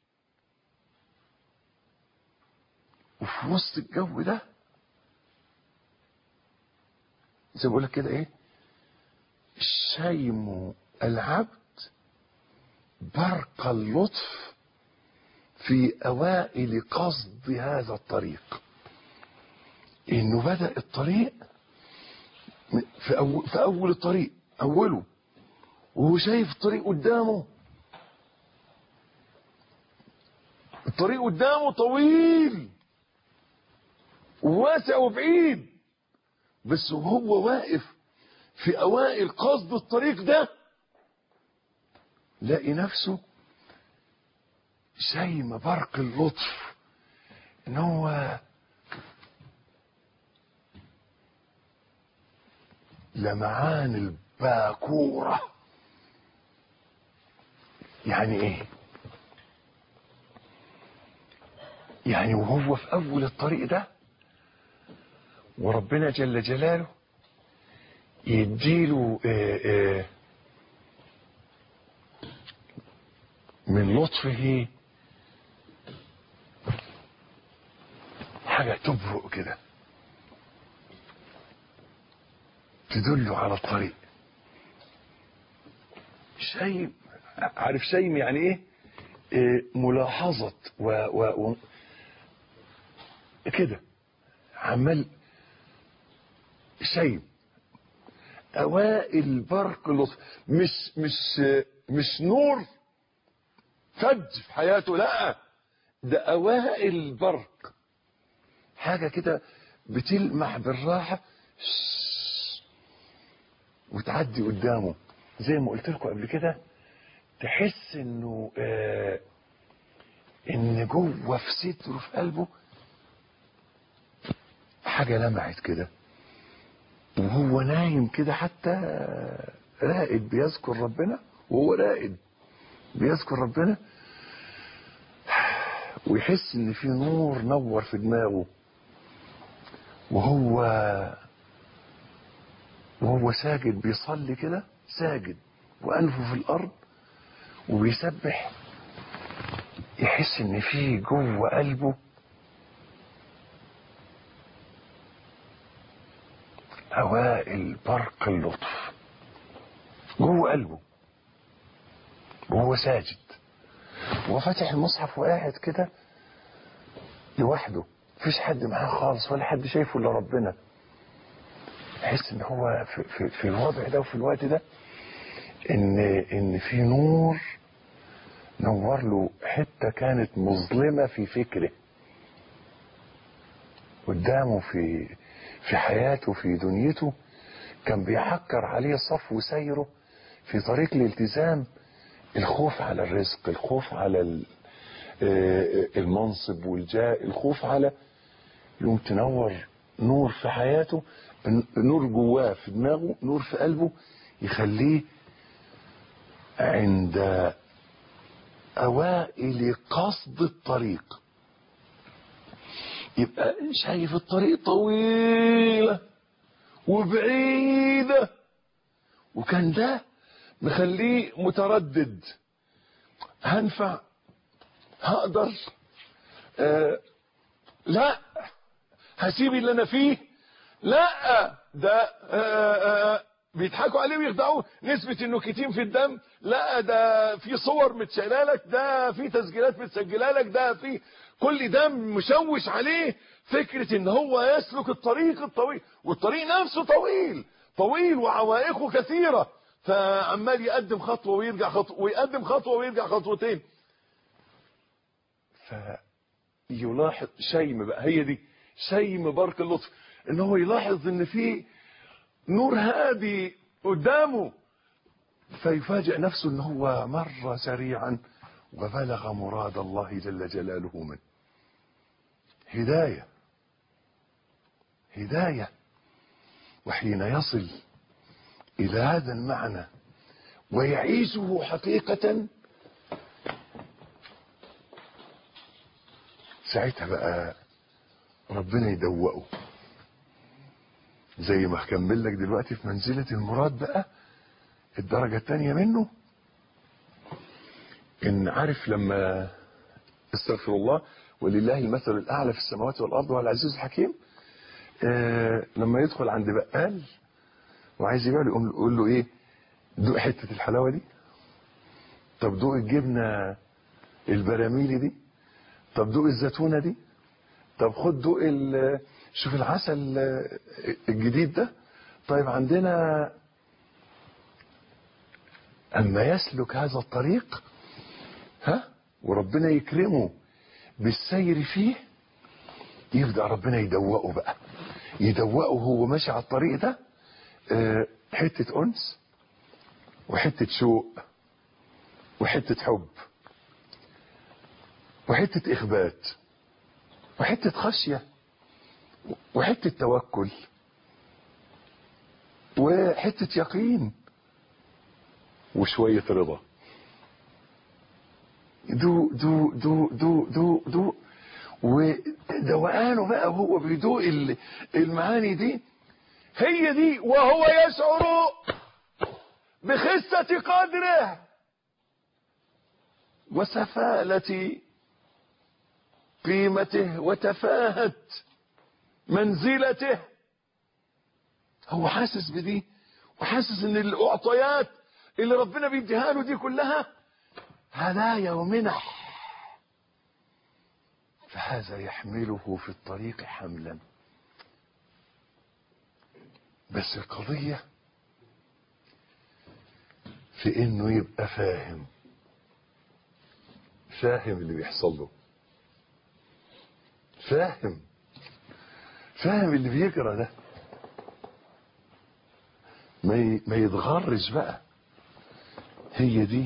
وفي وسط الجو ده زي ما بقول لك كده ايه، شيم العبد برق اللطف في اوائل قصد هذا الطريق. انه بدأ الطريق في اول الطريق، اوله، وهو شايف الطريق قدامه. الطريق قدامه طويل وواسع وبعيد، بس وهو واقف في اوائل قصد الطريق ده لاقي نفسه شيم برق اللطف، ان هو لمعان الباكورة. يعني ايه؟ يعني وهو في اول الطريق ده وربنا جل جلاله يديله من لطفه حاجة تبرق كده تدله على الطريق. شيم، عارف شيم يعني ايه؟ ملاحظة و كده عمال شيم اوائل برق لطف. مش نور فج في حياته، لا، ده اوائل برق، حاجة كده بتلمح بالراحة وتعدي قدامه. زي ما قلت لكم قبل كده، تحس انه ان جوه في صدره في قلبه حاجة لمعت كده، وهو نايم كده حتى راقد بيذكر ربنا، وهو راقد بيذكر ربنا، ويحس ان في نور نور في دماغه وهو ساجد بيصلي كده، ساجد وأنفه في الأرض وبيسبح، يحس ان في جوه قلبه اوائل برق اللطف جوه قلبه وهو ساجد، وهو فاتح المصحف وقاعد كده لوحده، مفيش حد معاه خالص ولا حد شايفه الا ربنا. يحس ان هو في الوضع ده وفي الوقت ده ان في نور نور له حته كانت مظلمه في فكره قدامه، في حياته، في دنيته، كان بيحكر عليه صفو سيره في طريق الالتزام، الخوف على الرزق، الخوف على المنصب والجاه، الخوف على، يوم تنور نور في حياته، نور جواه في دماغه، نور في قلبه، يخليه عند اوائل قصد الطريق يبقى شايف الطريق طويلة وبعيدة، وكان ده مخليه متردد، هنفع، هقدر، لا، هسيب اللي انا فيه، لا، ده بيضحكوا عليه ويخدعوه، نسبة النكتين في الدم، لا، ده في صور متشاله لك، ده في تسجيلات متسجله لك، ده في كل ده مشوش عليه فكرة ان هو يسلك الطريق الطويل، والطريق نفسه طويل طويل وعوائقه كثيرة، فعمال يقدم خطوة ويرجع خطوة ويقدم خطوة ويرجع خطوتين. فيلاحظ شيم بقى، هي دي شيم برك اللطف، ان هو يلاحظ ان في نور هادي قدامه، فيفاجئ نفسه ان هو مر سريعا وبلغ مراد الله جل جلاله منه. هداية. وحين يصل إلى هذا المعنى ويعيشه حقيقة، ساعتها بقى ربنا يدوقه، زي ما هكمل لك دلوقتي في منزلة المراد بقى الدرجة الثانية منه. إن عارف لما، استغفر الله، ولله المثل الأعلى في السماوات والأرض وهو العزيز الحكيم، لما يدخل عند بقال وعايز يبيع له، يقول له ايه، دوق حتة الحلاوة دي، طب دوق الجبنة البراميلي دي، طب دوق الزيتونة دي، طب خد دوق شوف العسل الجديد ده. طيب عندنا، اما يسلك هذا الطريق وربنا يكرمه بالسير فيه، يبدأ ربنا يدوقه بقى، يدوقه هو ماشي على الطريق ده حتة أنس وحتة شوق وحتة حب وحتة إخبات وحتة خشية وحتة توكل وحتة يقين وشوية رضا. دو دو دو دو دو دو ودوقانه بقى وهو بيدوق المعاني دي، هي دي وهو يشعر بخسة قدره وسفالة قيمته وتفاهة منزلته. هو حاسس بدي، وحاسس ان الاعطيات اللي ربنا بيديها له دي كلها هدايا ومنح، فهذا يحمله في الطريق حملا. بس القضية في انه يبقى فاهم اللي بيحصل له، فاهم اللي بيجرى ده، ما يتغرش بقى. هي دي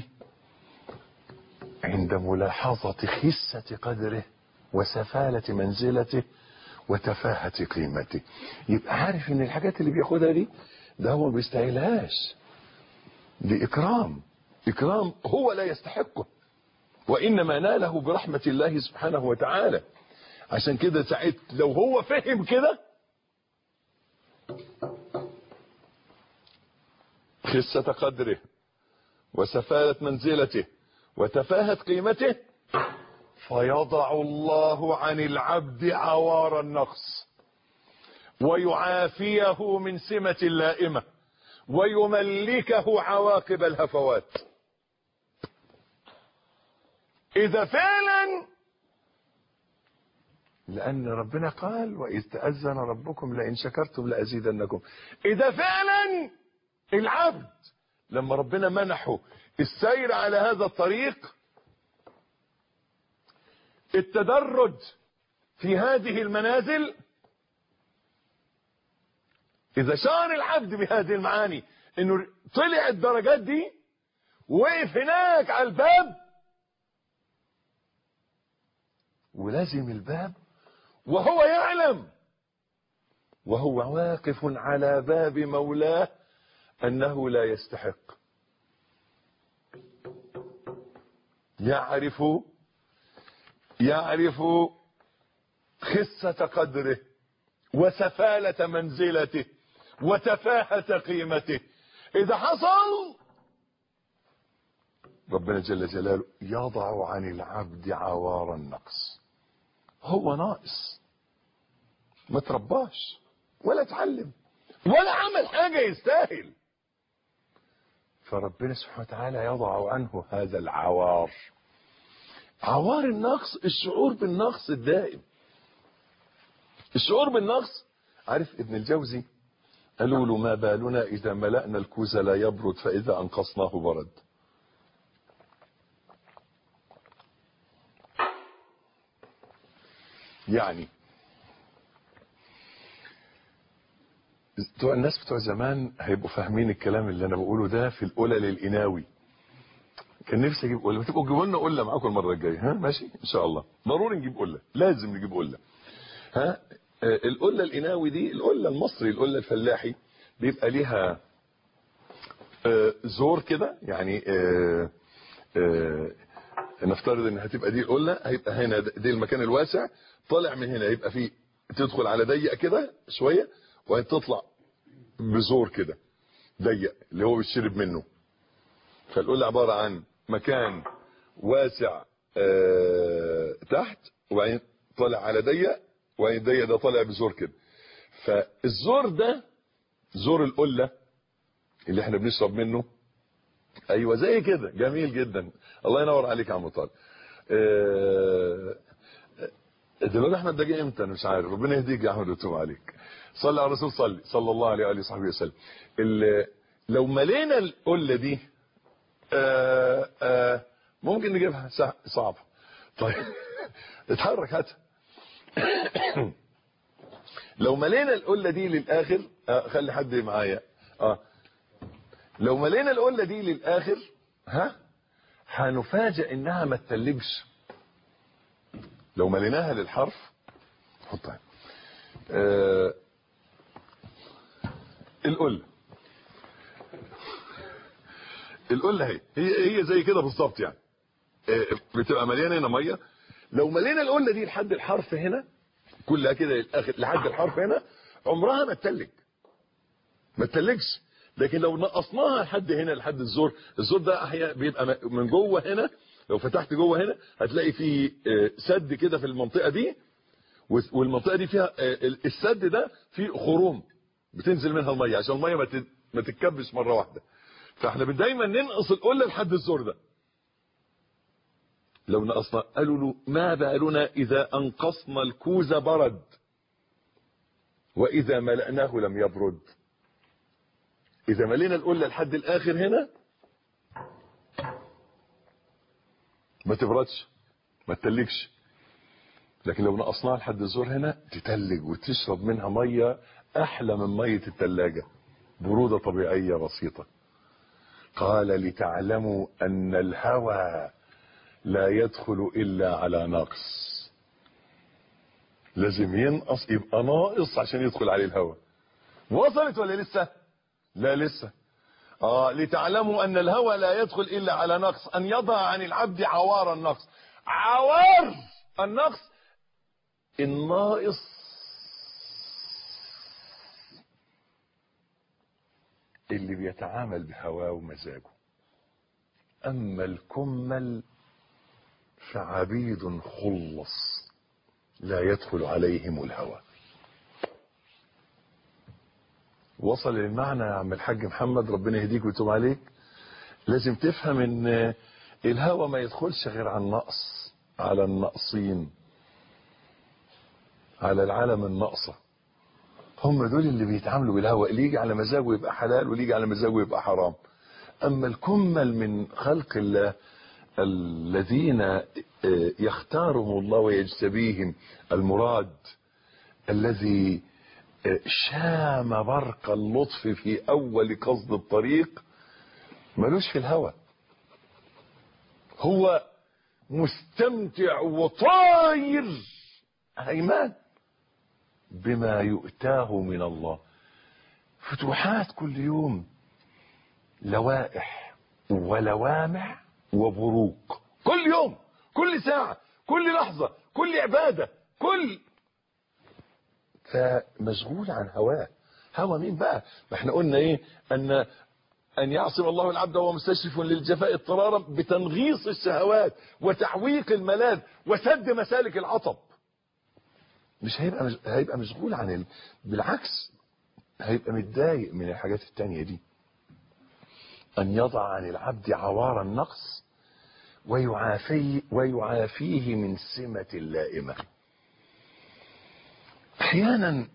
عند ملاحظة خسة قدره وسفالة منزلته وتفاهة قيمته، يبقى عارف ان الحاجات اللي بياخدها دي ده هو ما بيستاهلهاش، دي اكرام هو لا يستحقه، وإنما ناله برحمة الله سبحانه وتعالى. عشان كده ساعت لو هو فهم كده خسة قدره وسفالة منزلته وتفاهة قيمته، فيضع الله عن العبد عوار النقص ويعافيه من سمة اللائمة ويملكه عواقب الهفوات. إذا فعلا، لأن ربنا قال وإذ تأذن ربكم لئن شكرتم لأزيدنكم. إذا فعلا العبد لما ربنا منحه السير على هذا الطريق، التدرج في هذه المنازل، إذا شعر العبد بهذه المعاني إنه طلع الدرجات دي وقف هناك على الباب ولازم الباب وهو يعلم وهو واقف على باب مولاه أنه لا يستحق، يعرف خسة قدره وسفالة منزلته وتفاهة قيمته. إذا حصل ربنا جل جلاله يضع عن العبد عوار النقص. هو ناقص، ما ترباش ولا تعلم ولا عمل حاجة يستاهل، فربنا سبحانه وتعالى يضع عنه هذا العوار. عوار النقص، الشعور بالنقص الدائم، الشعور بالنقص. عارف ابن الجوزي قالوا له ما بالنا إذا ملأنا الكوز لا يبرد فإذا أنقصناه برد. يعني الناس بتوع زمان هيبقوا فاهمين الكلام اللي انا بقوله ده في القلل القناوي. كان نفسي اجيب قله، تبقوا تجيبوا لنا قله معاكم المره الجايه، ها ماشي ان شاء الله، ضروري نجيب قله، لازم نجيب قله. ها القله القناوي دي، القله المصري، القله الفلاحي، بيبقى ليها زور كده، يعني نفترض ان هتبقى دي القله، هيبقى هنا دي المكان الواسع، طالع من هنا يبقى فيه تدخل على ضيق كده شويه وهتطلع بزور كده ضيق اللي هو بيشرب منه. فالقله عباره عن مكان واسع تحت، وبعدين طالع على ضيق، وبعدين الضيق ده طالع بزور كده. فالزور ده زور القله اللي احنا بنشرب منه. ايوه زي كده، جميل جدا، الله ينور عليك يا عم طارق. دلوقتي احمد ده جه امتى؟ انا مش عارف، ربنا يهديك يا احمد ويتوب عليك. صلي على الرسول، صلى الله عليه واله وصحبه وسلم. لو ملينا القله دي ممكن نجيبها، صعب. طيب اتحرك هاتها. لو ملينا القله دي للاخر، خلي حد معايا، لو ملينا القله دي للاخر هنفاجئ انها ما تتلجش. لو مليناها للحرف، حطها القله هي زي كده بالظبط، يعني بتبقى مليانه هنا ميه. لو ملينا القله دي لحد الحرف هنا كلها كده للاخر لحد الحرف هنا، عمرها ما تتلج، ما تتلجش. لكن لو نقصناها لحد هنا لحد الزور ده احيانا بيبقى من جوه هنا، لو فتحت جوه هنا هتلاقي فيه سد كده في المنطقه دي، والمنطقه دي فيها السد ده فيه خروم بتنزل منها الميه عشان الميه ما تتكبش مره واحده. فاحنا دايما ننقص القله لحد الزور ده. لو نقصنا، قالوا له ما بالنا اذا انقصنا الكوز برد واذا ملأناه لم يبرد. اذا ملينا القله لحد الاخر هنا ما تبردش، ما تتلجش. لكن لو نقصناها لحد الزور هنا تتلج وتشرب منها ميه احلى من ميه الثلاجه، بروده طبيعيه بسيطه. قال لتعلموا ان الهوى لا يدخل الا على ناقص. لازم ينقص، يبقى ناقص عشان يدخل عليه الهوى. وصلت ولا لسه؟ لا لسه. لتعلموا أن الهوى لا يدخل إلا على نقص، أن يضع عن العبد عوار النقص. عوار النقص الناقص اللي بيتعامل بهواه ومزاجه. أما الكمل فعبيد خلص لا يدخل عليهم الهوى. وصل المعنى يا عم الحاج محمد، ربنا يهديك ويتوب عليك. لازم تفهم ان الهوى ما يدخلش غير على النقص، على الناقصين، على العالم الناقصة. هم دول اللي بيتعاملوا بالهوى، اللي يجي على مزاجه يبقى حلال واللي يجي على مزاجه يبقى حرام. اما الكمل من خلق الله الذين يختارهم الله ويجتبيهم، المراد الذي شام برق اللطف في اول قصد الطريق، ملوش في الهوى، هو مستمتع وطاير هيمان بما يؤتاه من الله. فتوحات كل يوم، لوائح ولوامع وبروق، كل يوم، كل ساعة، كل لحظة، كل عبادة، فمشغول عن هواه. هوى مين بقى؟ ما احنا قلنا ايه؟ ان يعصم الله العبد وهو مستشرف للجفاء اضطرارا بتنغيص الشهوات وتحويق الملاذ وسد مسالك العطب. مش هيبقى مشغول عن بالعكس هيبقى متضايق من الحاجات التانية دي. ان يضع عن العبد عوار النقص ويعافيه من سمة اللائمة. احيانا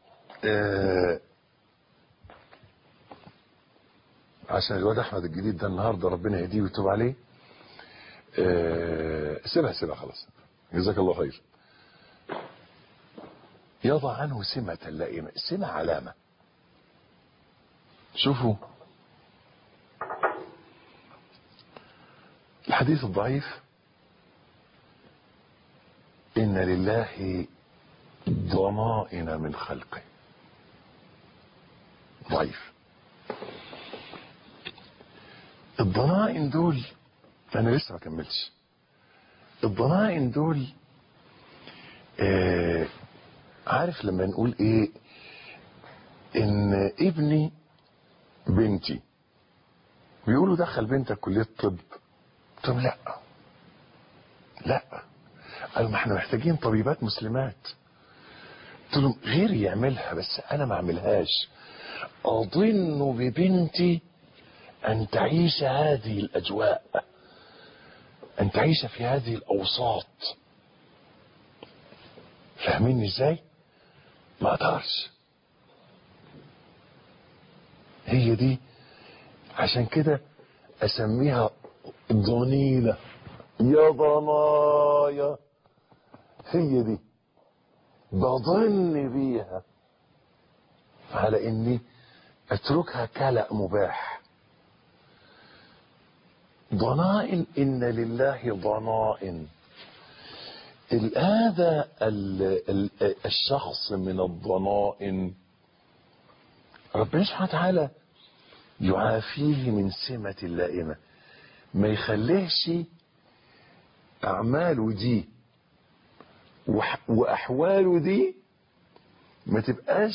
عشان الواد احمد الجديد ده النهارده ربنا يهديه ويتوب عليه، سيبها خلاص، جزاك الله خير. يضع عنه سمة اللائمة. سمة علامة. شوفوا الحديث الضعيف: إن لله ضمائن من خلقه. ضعيف. الضمائن دول انا لسه ما كملتش. الضمائن دول عارف لما نقول ايه؟ ان ابني بنتي بيقولوا دخل بنتك كلية طب. طب لا قالوا ما احنا محتاجين طبيبات مسلمات. قلت لهم غيري يعملها بس انا ما اعملهاش. اظن ببنتي ان تعيش هذه الاجواء، ان تعيش في هذه الاوساط. فاهميني ازاي؟ ما اقدرش. هي دي عشان كده اسميها ضنينة. يا ضنايا، هي دي بظن بيها على اني اتركها كلأ مباح. ضنائن. ان لله ضنائن. هذا الشخص من الضنائن ربنا سبحانه وتعالى يعافيه من سمة اللائمة، ما يخليهش اعماله دي واحواله دي ما تبقاش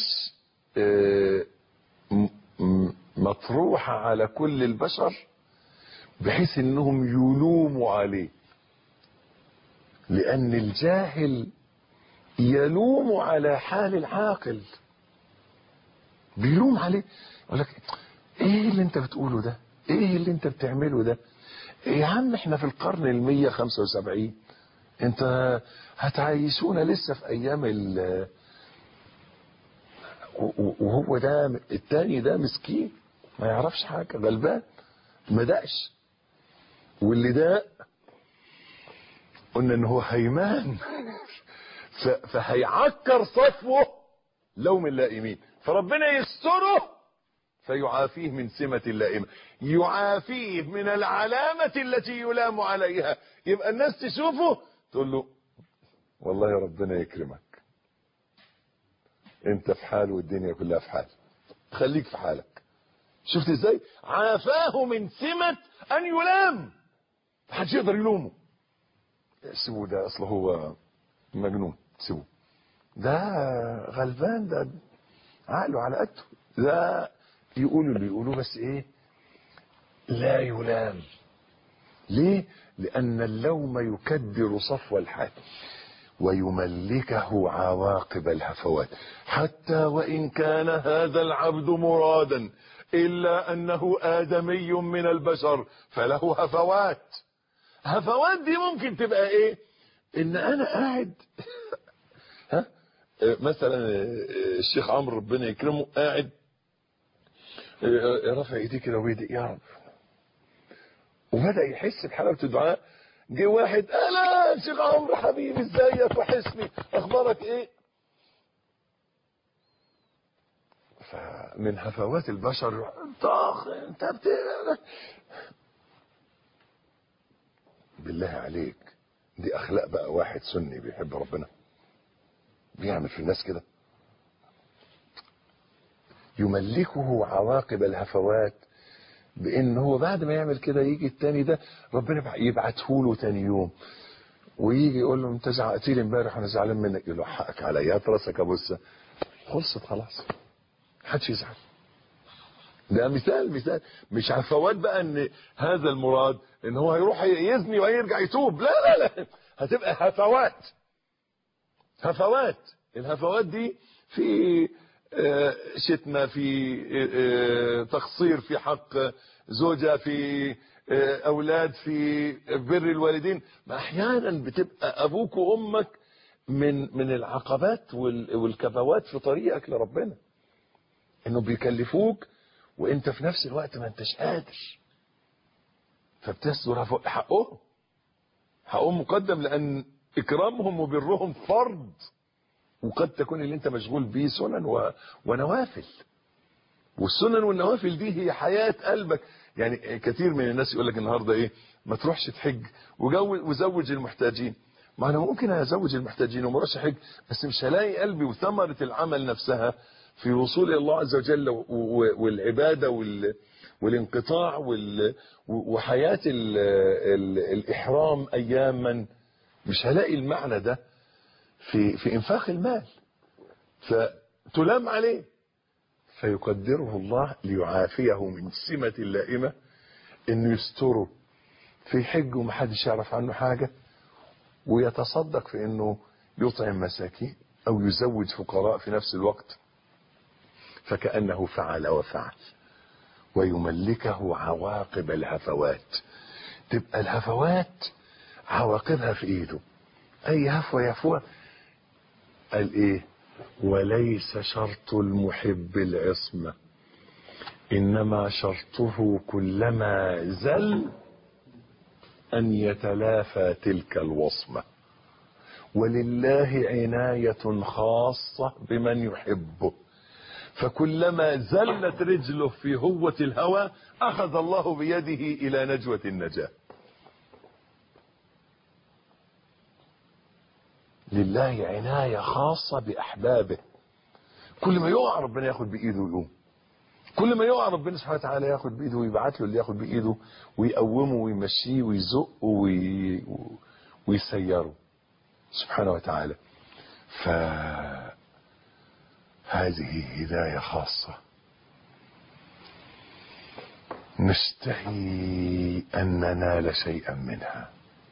مطروحة على كل البشر بحيث انهم يلوموا عليه. لان الجاهل يلوم على حال العاقل، بيلوم عليه، يقول لك ايه اللي انت بتقوله ده؟ ايه اللي انت بتعمله ده؟ يا عم احنا في القرن 175، انت هتعيشونا لسه في ايام وهو ده التاني ده مسكين ما يعرفش حاجة، غلبان ما دقش. واللي ده قلنا ان هو هيمان فهيعكر صفوه لوم اللائمين، فربنا يستره فيعافيه من سمة اللائمة، يعافيه من العلامة التي يلام عليها. يبقى الناس تشوفه تقول له والله يا ربنا يكرمك، انت في حال والدنيا كلها في حال، خليك في حالك. شفت ازاي؟ عافاه من سمة ان يلام، محدش يقدر يلومه. سيبوه ده اصله هو مجنون، سيبوه ده غلبان، ده عقله على قده، ده يقولوا اللي يقولوه بس ايه، لا يلام. ليه؟ لان اللوم يكدر صفو الحال ويملكه عواقب الهفوات. حتى وإن كان هذا العبد مرادا إلا أنه آدمي من البشر فله هفوات. هفوات دي ممكن تبقى إيه؟ إن أنا قاعد ها مثلا الشيخ عمرو ربنا يكرمه قاعد رفع ايديه كده ويدي يا رب، وبدأ يحس بحلاوة الدعاء. جه واحد اهلا شيخ عمرو حبيبي ازيك وحشني اخبارك ايه؟ فمن هفوات البشر انت بالله عليك، دي اخلاق بقى واحد سني بيحب ربنا بيعمل في الناس كده؟ يملكه عواقب الهفوات بان هو بعد ما يعمل كده يجي التاني ده ربنا يبعته له تاني يوم ويجي يقول له انت زعقتي لي امبارح وانا زعلان منك، يقول له حقك عليا، هات راسك ابوسها، خلصت خلاص، محدش يزعل. ده مثال مش هفوات بقى ان هذا المراد ان هو هيروح يزني وهيرجع يتوب، لا لا لا، هتبقى هفوات. الهفوات دي في شتمة، في تقصير في حق زوجة، في اولاد، في بر الوالدين. ما احيانا بتبقى ابوك وامك من العقبات والكبوات في طريقك لربنا، انه بيكلفوك وانت في نفس الوقت ما انتش قادر، فبتصدر حقهم مقدم، لان اكرامهم وبرهم فرض، وقد تكون اللي انت مشغول بيه سنن ونوافل، والسنن والنوافل دي هي حياة قلبك. يعني كثير من الناس يقول لك النهارده ايه، ما تروحش تحج وزوج المحتاجين. ما انا ممكن ازوج المحتاجين وما اروحش احج، بس مش هلاقي قلبي وثمرة العمل نفسها في وصول الى الله عز وجل والعبادة والانقطاع وحياة الإحرام أياما، مش هلاقي المعنى ده في إنفاق المال، فتلام عليه. فيقدره الله ليعافيه من سمة اللائمة، إنه يستره في حج ومحدش يعرف عنه حاجة، ويتصدق في إنه يطعم مساكين أو يزوج فقراء في نفس الوقت، فكأنه فعل وفعل. ويملكه عواقب الهفوات، تبقى الهفوات عواقبها في ايده. اي هفوة يهفوها قال ايه؟ وليس شرط المحب العصمة، انما شرطه كلما زل ان يتلافى تلك الوصمة. ولله عناية خاصة بمن يحبه، فكلما زلت رجله في هوة الهوى أخذ الله بيده إلى نجوة النجاة. لله عناية خاصة بأحبابه، كل ما يقع ربنا ياخد بإيده ويقوم، كل ما يقع ربنا سبحانه وتعالى ياخد بإيده ويبعت له اللي ياخد بإيده ويقومه ويمشيه ويزقه ويسيره سبحانه وتعالى. فهذه هداية خاصة نشتهي أن ننال شيئا منها.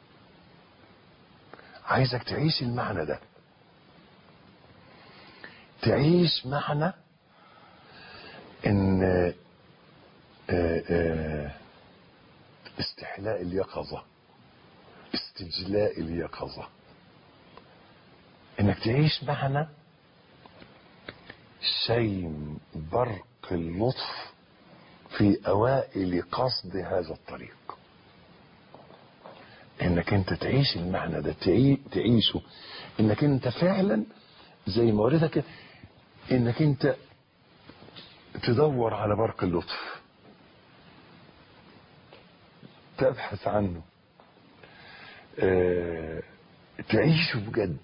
عايزك تعيش المعنى ده، تعيش معنى ان استحلاء اليقظة، استجلاء اليقظة، انك تعيش معنى شيم برق اللطف في اوائل قصد هذا الطريق. انك انت تعيش المعنى ده، تعيشه، انك انت فعلا زي ما وريتك، انك انت تدور على برق اللطف، تبحث عنه، تعيشه بجد.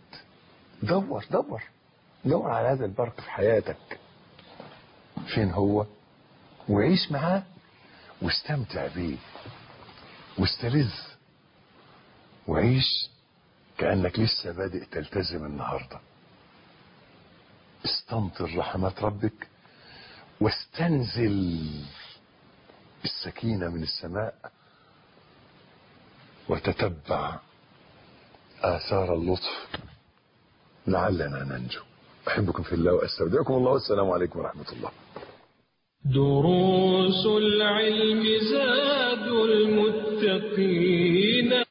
دور على هذا البرق في حياتك، فين هو وعيش معاه واستمتع بيه واستلذ، وعيش كأنك لسه بادئ تلتزم النهاردة. استمطر رحمات ربك واستنزل السكينة من السماء، وتتبع آثار اللطف لعلنا ننجو. أحبكم في الله وأستودعكم الله، والسلام عليكم ورحمة الله. دروس العلم زاد المتقين.